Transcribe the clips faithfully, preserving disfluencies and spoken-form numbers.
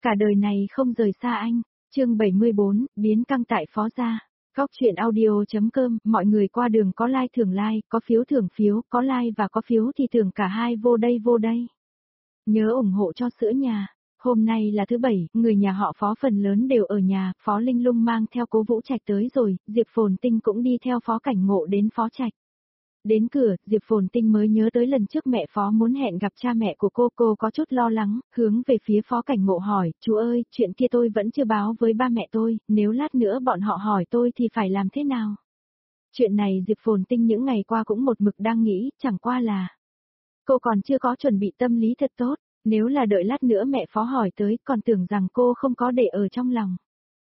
Cả đời này không rời xa anh. Chương bảy mươi bốn, biến căng tại phó gia. Góc truyện audio.com, mọi người qua đường có like thưởng like, có phiếu thưởng phiếu, có like và có phiếu thì thưởng cả hai vô đây vô đây. Nhớ ủng hộ cho sữa nhà. Hôm nay là thứ bảy, người nhà họ Phó phần lớn đều ở nhà, Phó Linh Lung mang theo Cố Vũ Trạch tới rồi, Diệp Phồn Tinh cũng đi theo Phó Cảnh Ngộ đến Phó Trạch. Đến cửa, Diệp Phồn Tinh mới nhớ tới lần trước mẹ Phó muốn hẹn gặp cha mẹ của cô, cô có chút lo lắng, hướng về phía Phó Cảnh Ngộ hỏi, chú ơi, chuyện kia tôi vẫn chưa báo với ba mẹ tôi, nếu lát nữa bọn họ hỏi tôi thì phải làm thế nào? Chuyện này Diệp Phồn Tinh những ngày qua cũng một mực đang nghĩ, chẳng qua là cô còn chưa có chuẩn bị tâm lý thật tốt, nếu là đợi lát nữa mẹ Phó hỏi tới, còn tưởng rằng cô không có để ở trong lòng.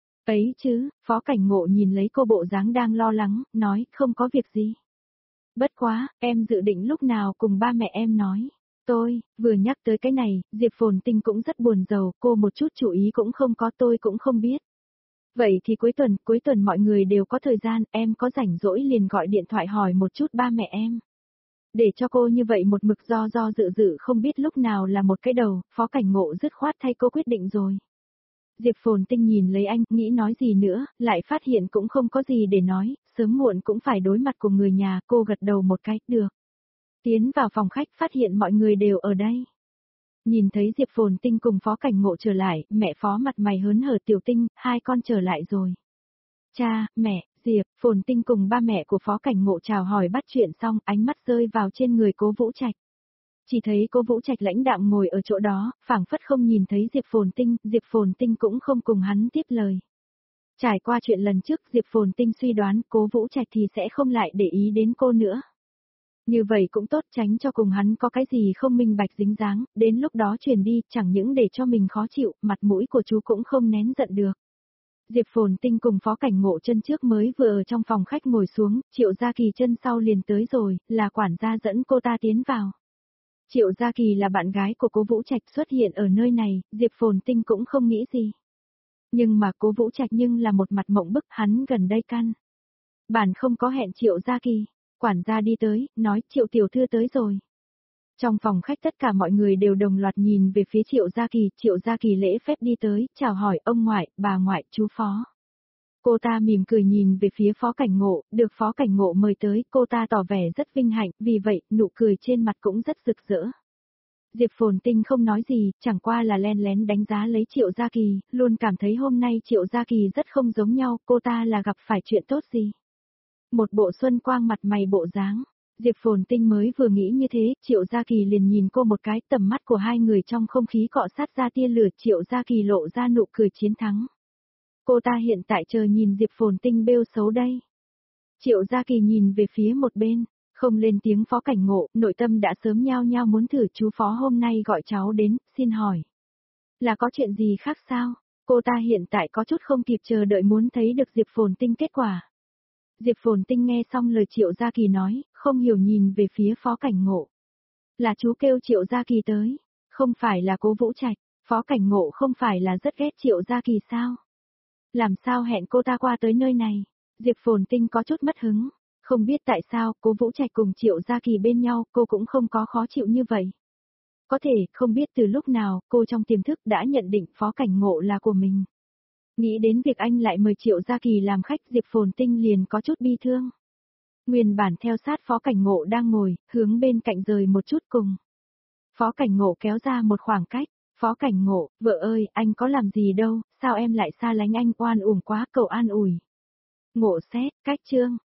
Ấy chứ, Phó Cảnh Ngộ nhìn lấy cô bộ dáng đang lo lắng, nói, không có việc gì. Bất quá, em dự định lúc nào cùng ba mẹ em nói. Tôi, vừa nhắc tới cái này, Diệp Phồn Tinh cũng rất buồn rầu, cô một chút chú ý cũng không có, tôi cũng không biết. Vậy thì cuối tuần, cuối tuần mọi người đều có thời gian, em có rảnh rỗi liền gọi điện thoại hỏi một chút ba mẹ em. Để cho cô như vậy một mực do do dự dự không biết lúc nào là một cái đầu, Phó Cảnh Ngộ dứt khoát thay cô quyết định rồi. Diệp Phồn Tinh nhìn lấy anh, nghĩ nói gì nữa, lại phát hiện cũng không có gì để nói, sớm muộn cũng phải đối mặt cùng người nhà, cô gật đầu một cái, được. Tiến vào phòng khách phát hiện mọi người đều ở đây. Nhìn thấy Diệp Phồn Tinh cùng Phó Cảnh Ngộ trở lại, mẹ Phó mặt mày hớn hở Tiểu Tinh, hai con trở lại rồi. Cha, mẹ, Diệp, Phồn Tinh cùng ba mẹ của Phó Cảnh Ngộ chào hỏi bắt chuyện xong, ánh mắt rơi vào trên người Cố Vũ Trạch. Chỉ thấy Cố Vũ Trạch lãnh đạm ngồi ở chỗ đó, phảng phất không nhìn thấy Diệp Phồn Tinh, Diệp Phồn Tinh cũng không cùng hắn tiếp lời. Trải qua chuyện lần trước, Diệp Phồn Tinh suy đoán Cố Vũ Trạch thì sẽ không lại để ý đến cô nữa. Như vậy cũng tốt, tránh cho cùng hắn có cái gì không minh bạch dính dáng, đến lúc đó truyền đi, chẳng những để cho mình khó chịu, mặt mũi của chú cũng không nén giận được. Diệp Phồn Tinh cùng Phó Cảnh Ngộ chân trước mới vừa ở trong phòng khách ngồi xuống, Triệu Gia Kỳ chân sau liền tới rồi, là quản gia dẫn cô ta tiến vào. Triệu Gia Kỳ là bạn gái của Cố Vũ Trạch xuất hiện ở nơi này, Diệp Phồn Tinh cũng không nghĩ gì. Nhưng mà Cố Vũ Trạch nhưng là một mặt mộng bức, hắn gần đây căn. Bản không có hẹn Triệu Gia Kỳ, quản gia đi tới, nói Triệu tiểu thư tới rồi. Trong phòng khách tất cả mọi người đều đồng loạt nhìn về phía Triệu Gia Kỳ, Triệu Gia Kỳ lễ phép đi tới, chào hỏi ông ngoại, bà ngoại, chú Phó. Cô ta mỉm cười nhìn về phía Phó Cảnh Ngộ, được Phó Cảnh Ngộ mời tới, cô ta tỏ vẻ rất vinh hạnh, vì vậy, nụ cười trên mặt cũng rất rực rỡ. Diệp Phồn Tinh không nói gì, chẳng qua là len lén đánh giá lấy Triệu Gia Kỳ, luôn cảm thấy hôm nay Triệu Gia Kỳ rất không giống nhau, cô ta là gặp phải chuyện tốt gì. Một bộ xuân quang mặt mày bộ dáng. Diệp Phồn Tinh mới vừa nghĩ như thế, Triệu Gia Kỳ liền nhìn cô một cái, tầm mắt của hai người trong không khí cọ sát ra tia lửa, Triệu Gia Kỳ lộ ra nụ cười chiến thắng. Cô ta hiện tại chờ nhìn Diệp Phồn Tinh bêu xấu đây. Triệu Gia Kỳ nhìn về phía một bên, không lên tiếng. Phó Cảnh Ngộ, nội tâm đã sớm nhao nhao muốn thử, chú Phó hôm nay gọi cháu đến, xin hỏi. Là có chuyện gì khác sao? Cô ta hiện tại có chút không kịp chờ đợi muốn thấy được Diệp Phồn Tinh kết quả. Diệp Phồn Tinh nghe xong lời Triệu Gia Kỳ nói, không hiểu nhìn về phía Phó Cảnh Ngộ. Là chú kêu Triệu Gia Kỳ tới, không phải là Cố Vũ Trạch, Phó Cảnh Ngộ không phải là rất ghét Triệu Gia Kỳ sao? Làm sao hẹn cô ta qua tới nơi này? Diệp Phồn Tinh có chút mất hứng, không biết tại sao Cố Vũ Trạch cùng Triệu Gia Kỳ bên nhau, cô cũng không có khó chịu như vậy. Có thể, không biết từ lúc nào, cô trong tiềm thức đã nhận định Phó Cảnh Ngộ là của mình. Nghĩ đến việc anh lại mời Triệu Gia Kỳ làm khách, Diệp Phồn Tinh liền có chút bi thương. Nguyên bản theo sát Phó Cảnh Ngộ đang ngồi, hướng bên cạnh rời một chút cùng. Phó Cảnh Ngộ kéo ra một khoảng cách, Phó Cảnh Ngộ, vợ ơi, anh có làm gì đâu, sao em lại xa lánh anh, oan uổng quá, cầu an ủi. Ngộ xét, cách chương,